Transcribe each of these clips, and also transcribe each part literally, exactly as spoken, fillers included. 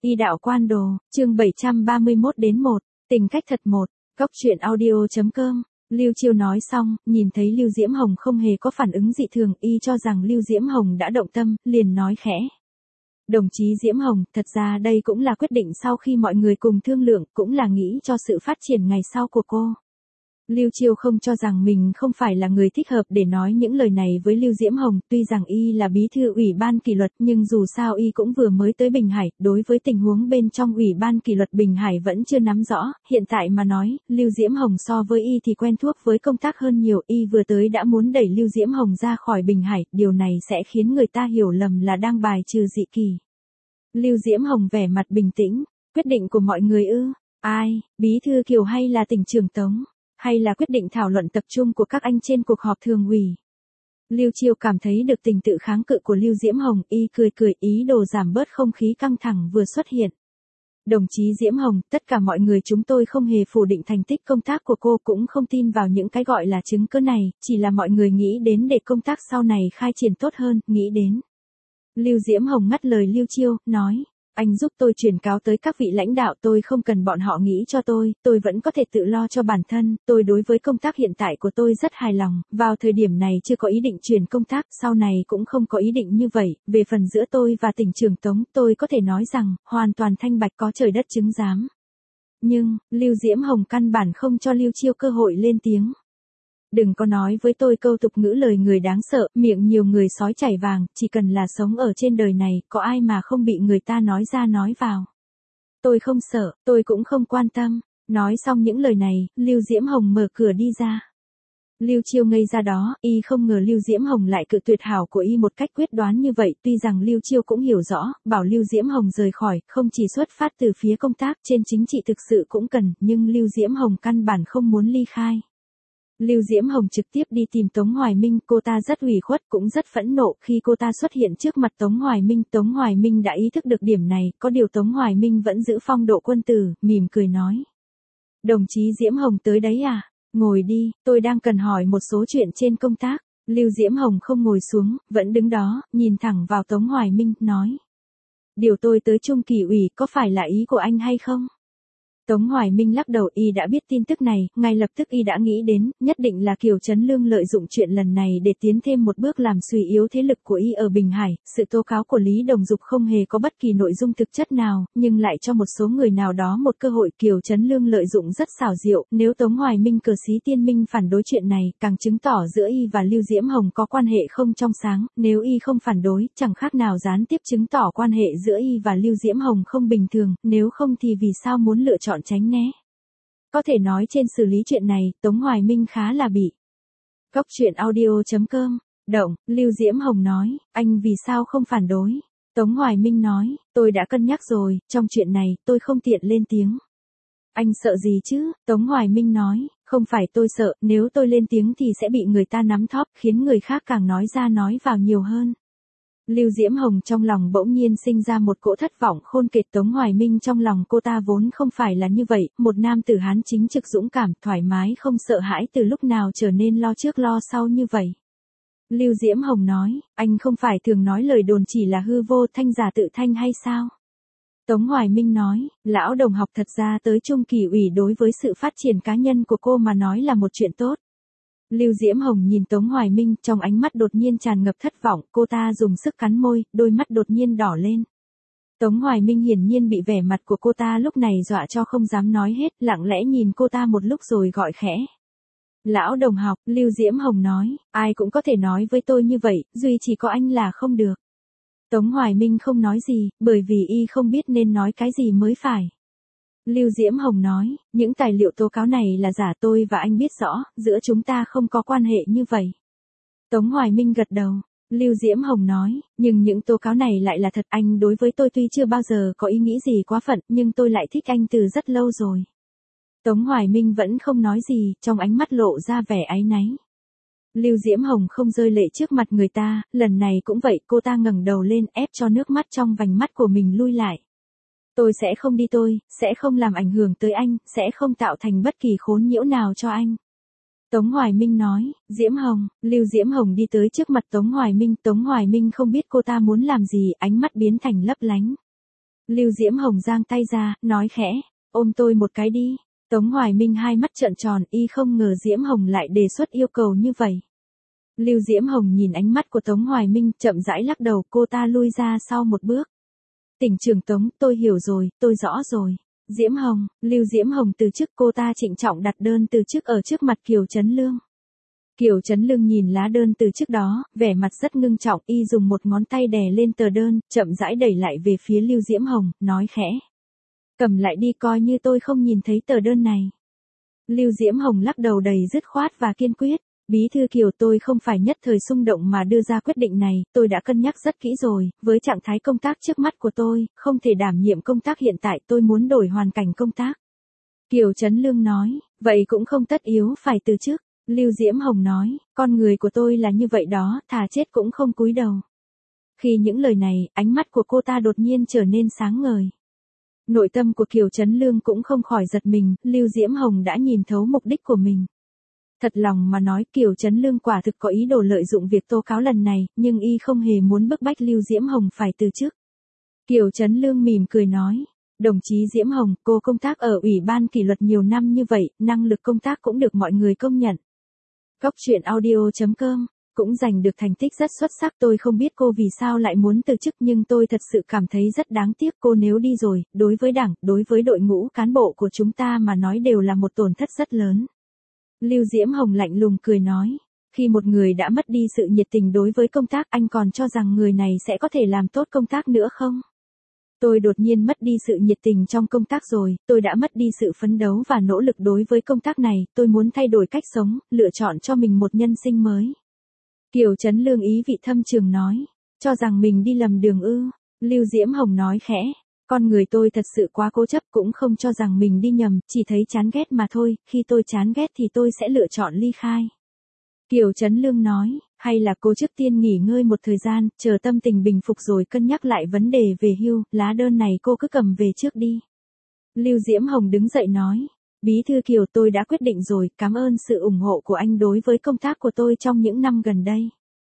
Y đạo quan đồ, chương bảy trăm ba mươi mốt đến một, tình cách thật một, góc truyện audio chấm com. Lưu Chiêu nói xong, nhìn thấy Lưu Diễm Hồng không hề có phản ứng dị thường, y cho rằng Lưu Diễm Hồng đã động tâm, liền nói khẽ. Đồng chí Diễm Hồng, thật ra đây cũng là quyết định sau khi mọi người cùng thương lượng, cũng là nghĩ cho sự phát triển ngày sau của cô. Lưu Chiêu không cho rằng mình không phải là người thích hợp để nói những lời này với Lưu Diễm Hồng, tuy rằng y là bí thư ủy ban kỷ luật nhưng dù sao y cũng vừa mới tới Bình Hải, đối với tình huống bên trong ủy ban kỷ luật Bình Hải vẫn chưa nắm rõ, hiện tại mà nói, Lưu Diễm Hồng so với y thì quen thuộc với công tác hơn nhiều, y vừa tới đã muốn đẩy Lưu Diễm Hồng ra khỏi Bình Hải, điều này sẽ khiến người ta hiểu lầm là đang bài trừ dị kỳ. Lưu Diễm Hồng vẻ mặt bình tĩnh, quyết định của mọi người ư, ai, bí thư Kiều hay là tỉnh trưởng Tống? Hay là quyết định thảo luận tập trung của các anh trên cuộc họp thường ủy? Lưu Chiêu cảm thấy được tình tự kháng cự của Lưu Diễm Hồng, y cười cười ý đồ giảm bớt không khí căng thẳng vừa xuất hiện. Đồng chí Diễm Hồng, tất cả mọi người chúng tôi không hề phủ định thành tích công tác của cô, cũng không tin vào những cái gọi là chứng cứ này, chỉ là mọi người nghĩ đến để công tác sau này khai triển tốt hơn, nghĩ đến. Lưu Diễm Hồng ngắt lời Lưu Chiêu, nói. Anh giúp tôi truyền cáo tới các vị lãnh đạo, tôi không cần bọn họ nghĩ cho tôi, tôi vẫn có thể tự lo cho bản thân, tôi đối với công tác hiện tại của tôi rất hài lòng, vào thời điểm này chưa có ý định chuyển công tác, sau này cũng không có ý định như vậy, về phần giữa tôi và tỉnh trưởng Tống, tôi có thể nói rằng, hoàn toàn thanh bạch có trời đất chứng giám. Nhưng, Lưu Diễm Hồng căn bản không cho Lưu Chiêu cơ hội lên tiếng. Đừng có nói với tôi câu tục ngữ lời người đáng sợ, miệng nhiều người sói chảy vàng, chỉ cần là sống ở trên đời này, có ai mà không bị người ta nói ra nói vào. Tôi không sợ, tôi cũng không quan tâm. Nói xong những lời này, Lưu Diễm Hồng mở cửa đi ra. Lưu Chiêu ngây ra đó, y không ngờ Lưu Diễm Hồng lại cự tuyệt hảo của y một cách quyết đoán như vậy, tuy rằng Lưu Chiêu cũng hiểu rõ, bảo Lưu Diễm Hồng rời khỏi, không chỉ xuất phát từ phía công tác, trên chính trị thực sự cũng cần, nhưng Lưu Diễm Hồng căn bản không muốn ly khai. Lưu Diễm Hồng trực tiếp đi tìm Tống Hoài Minh, cô ta rất ủy khuất cũng rất phẫn nộ khi cô ta xuất hiện trước mặt Tống Hoài Minh. Tống Hoài Minh đã ý thức được điểm này, có điều Tống Hoài Minh vẫn giữ phong độ quân tử, mỉm cười nói. Đồng chí Diễm Hồng tới đấy à? Ngồi đi, tôi đang cần hỏi một số chuyện trên công tác. Lưu Diễm Hồng không ngồi xuống, vẫn đứng đó, nhìn thẳng vào Tống Hoài Minh, nói. Điều tôi tới Trung Kỳ ủy có phải là ý của anh hay không? Tống Hoài Minh lắc đầu, y đã biết tin tức này, ngay lập tức y đã nghĩ đến, nhất định là Kiều Trấn Lương lợi dụng chuyện lần này để tiến thêm một bước làm suy yếu thế lực của y ở Bình Hải. Sự tố cáo của Lý Đồng Dục không hề có bất kỳ nội dung thực chất nào, nhưng lại cho một số người nào đó một cơ hội. Kiều Trấn Lương lợi dụng rất xảo diệu, nếu Tống Hoài Minh cờ xí tiên minh phản đối chuyện này, càng chứng tỏ giữa y và Lưu Diễm Hồng có quan hệ không trong sáng, nếu y không phản đối, chẳng khác nào gián tiếp chứng tỏ quan hệ giữa y và Lưu Diễm Hồng không bình thường, nếu không thì vì sao muốn lựa chọn tránh né. Có thể nói trên xử lý chuyện này, Tống Hoài Minh khá là bị. Góc truyện audio chấm com, động, Lưu Diễm Hồng nói, anh vì sao không phản đối? Tống Hoài Minh nói, tôi đã cân nhắc rồi, trong chuyện này, tôi không tiện lên tiếng. Anh sợ gì chứ? Tống Hoài Minh nói, không phải tôi sợ, nếu tôi lên tiếng thì sẽ bị người ta nắm thóp, khiến người khác càng nói ra nói vào nhiều hơn. Lưu Diễm Hồng trong lòng bỗng nhiên sinh ra một cỗ thất vọng khôn kệt. Tống Hoài Minh trong lòng cô ta vốn không phải là như vậy, một nam tử Hán chính trực dũng cảm, thoải mái không sợ hãi, từ lúc nào trở nên lo trước lo sau như vậy. Lưu Diễm Hồng nói, anh không phải thường nói lời đồn chỉ là hư vô, thanh giả tự thanh hay sao? Tống Hoài Minh nói, lão đồng học, thật ra tới Trung Kỳ ủy đối với sự phát triển cá nhân của cô mà nói là một chuyện tốt. Lưu Diễm Hồng nhìn Tống Hoài Minh, trong ánh mắt đột nhiên tràn ngập thất vọng, cô ta dùng sức cắn môi, đôi mắt đột nhiên đỏ lên. Tống Hoài Minh hiển nhiên bị vẻ mặt của cô ta lúc này dọa cho không dám nói hết, lặng lẽ nhìn cô ta một lúc rồi gọi khẽ. Lão đồng học, Lưu Diễm Hồng nói, ai cũng có thể nói với tôi như vậy, duy chỉ có anh là không được. Tống Hoài Minh không nói gì, bởi vì y không biết nên nói cái gì mới phải. Lưu Diễm Hồng nói, những tài liệu tố cáo này là giả, tôi và anh biết rõ, giữa chúng ta không có quan hệ như vậy. Tống Hoài Minh gật đầu. Lưu Diễm Hồng nói, nhưng những tố cáo này lại là thật, anh đối với tôi tuy chưa bao giờ có ý nghĩ gì quá phận, nhưng tôi lại thích anh từ rất lâu rồi. Tống Hoài Minh vẫn không nói gì, trong ánh mắt lộ ra vẻ áy náy. Lưu Diễm Hồng không rơi lệ trước mặt người ta, lần này cũng vậy, cô ta ngẩng đầu lên ép cho nước mắt trong vành mắt của mình lui lại. Tôi sẽ không đi, tôi sẽ không làm ảnh hưởng tới anh, sẽ không tạo thành bất kỳ khốn nhiễu nào cho anh. Tống Hoài Minh nói, Diễm Hồng, Lưu Diễm Hồng đi tới trước mặt Tống Hoài Minh, Tống Hoài Minh không biết cô ta muốn làm gì, ánh mắt biến thành lấp lánh. Lưu Diễm Hồng giang tay ra, nói khẽ, ôm tôi một cái đi. Tống Hoài Minh hai mắt trợn tròn, y không ngờ Diễm Hồng lại đề xuất yêu cầu như vậy. Lưu Diễm Hồng nhìn ánh mắt của Tống Hoài Minh, chậm rãi lắc đầu, cô ta lui ra sau một bước. Tỉnh trưởng Tống, tôi hiểu rồi, tôi rõ rồi. Diễm Hồng, Lưu Diễm Hồng từ chức, cô ta trịnh trọng đặt đơn từ chức ở trước mặt Kiều Chấn Lương. Kiều Chấn Lương nhìn lá đơn từ chức đó, vẻ mặt rất ngưng trọng, y dùng một ngón tay đè lên tờ đơn, chậm rãi đẩy lại về phía Lưu Diễm Hồng, nói khẽ. Cầm lại đi, coi như tôi không nhìn thấy tờ đơn này. Lưu Diễm Hồng lắc đầu đầy dứt khoát và kiên quyết. Bí thư Kiều, tôi không phải nhất thời xung động mà đưa ra quyết định này, tôi đã cân nhắc rất kỹ rồi, với trạng thái công tác trước mắt của tôi, không thể đảm nhiệm công tác hiện tại, tôi muốn đổi hoàn cảnh công tác. Kiều Chấn Lương nói, vậy cũng không tất yếu phải từ chức. Lưu Diễm Hồng nói, con người của tôi là như vậy đó, thà chết cũng không cúi đầu. Khi những lời này, ánh mắt của cô ta đột nhiên trở nên sáng ngời. Nội tâm của Kiều Chấn Lương cũng không khỏi giật mình, Lưu Diễm Hồng đã nhìn thấu mục đích của mình. Thật lòng mà nói, Kiều Chấn Lương quả thực có ý đồ lợi dụng việc tố cáo lần này, nhưng y không hề muốn bức bách Lưu Diễm Hồng phải từ chức. Kiều Chấn Lương mỉm cười nói, đồng chí Diễm Hồng, cô công tác ở Ủy ban kỷ luật nhiều năm như vậy, năng lực công tác cũng được mọi người công nhận. Góc truyện audio chấm com cũng giành được thành tích rất xuất sắc, tôi không biết cô vì sao lại muốn từ chức, nhưng tôi thật sự cảm thấy rất đáng tiếc, cô nếu đi rồi, đối với đảng, đối với đội ngũ cán bộ của chúng ta mà nói đều là một tổn thất rất lớn. Lưu Diễm Hồng lạnh lùng cười nói, khi một người đã mất đi sự nhiệt tình đối với công tác, anh còn cho rằng người này sẽ có thể làm tốt công tác nữa không? Tôi đột nhiên mất đi sự nhiệt tình trong công tác rồi, tôi đã mất đi sự phấn đấu và nỗ lực đối với công tác này, tôi muốn thay đổi cách sống, lựa chọn cho mình một nhân sinh mới. Kiều Chấn Lương ý vị thâm trường nói, cho rằng mình đi lầm đường ư. Lưu Diễm Hồng nói khẽ, con người tôi thật sự quá cố chấp, cũng không cho rằng mình đi nhầm, chỉ thấy chán ghét mà thôi, khi tôi chán ghét thì tôi sẽ lựa chọn ly khai. Kiều Chấn Lương nói, hay là cô trước tiên nghỉ ngơi một thời gian, chờ tâm tình bình phục rồi cân nhắc lại vấn đề về hưu, lá đơn này cô cứ cầm về trước đi. Lưu Diễm Hồng đứng dậy nói, Bí thư Kiều, tôi đã quyết định rồi, cảm ơn sự ủng hộ của anh đối với công tác của tôi trong những năm gần đây.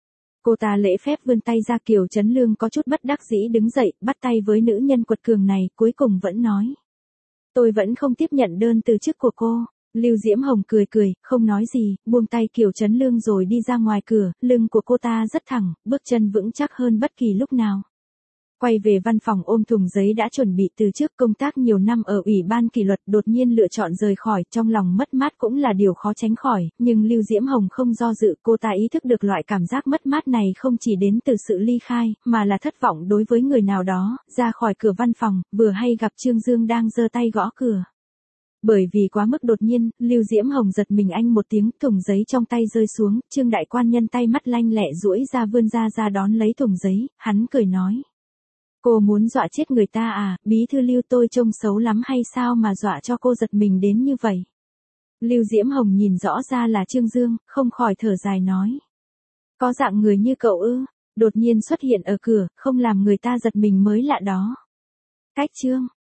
Cô ta lễ phép vươn tay ra. Kiều Chấn Lương có chút bất đắc dĩ đứng dậy, bắt tay với nữ nhân quật cường này, cuối cùng vẫn nói. Tôi vẫn không tiếp nhận đơn từ chức của cô. Lưu Diễm Hồng cười cười, không nói gì, buông tay Kiều Chấn Lương rồi đi ra ngoài cửa, lưng của cô ta rất thẳng, bước chân vững chắc hơn bất kỳ lúc nào. Quay về văn phòng ôm thùng giấy đã chuẩn bị từ trước, công tác nhiều năm ở Ủy ban kỷ luật, đột nhiên lựa chọn rời khỏi, trong lòng mất mát cũng là điều khó tránh khỏi, nhưng Lưu Diễm Hồng không do dự, cô ta ý thức được loại cảm giác mất mát này không chỉ đến từ sự ly khai, mà là thất vọng đối với người nào đó. Ra khỏi cửa văn phòng, vừa hay gặp Trương Dương đang giơ tay gõ cửa. Bởi vì quá mức đột nhiên, Lưu Diễm Hồng giật mình anh một tiếng, thùng giấy trong tay rơi xuống, Trương đại quan nhân tay mắt lanh lẹ duỗi ra vươn ra ra đón lấy thùng giấy, hắn cười nói. Cô muốn dọa chết người ta à, bí thư Lưu, tôi trông xấu lắm hay sao mà dọa cho cô giật mình đến như vậy? Lưu Diễm Hồng nhìn rõ ra là Trương Dương, không khỏi thở dài nói. Có dạng người như cậu ư, đột nhiên xuất hiện ở cửa, không làm người ta giật mình mới lạ đó. Cách Trương.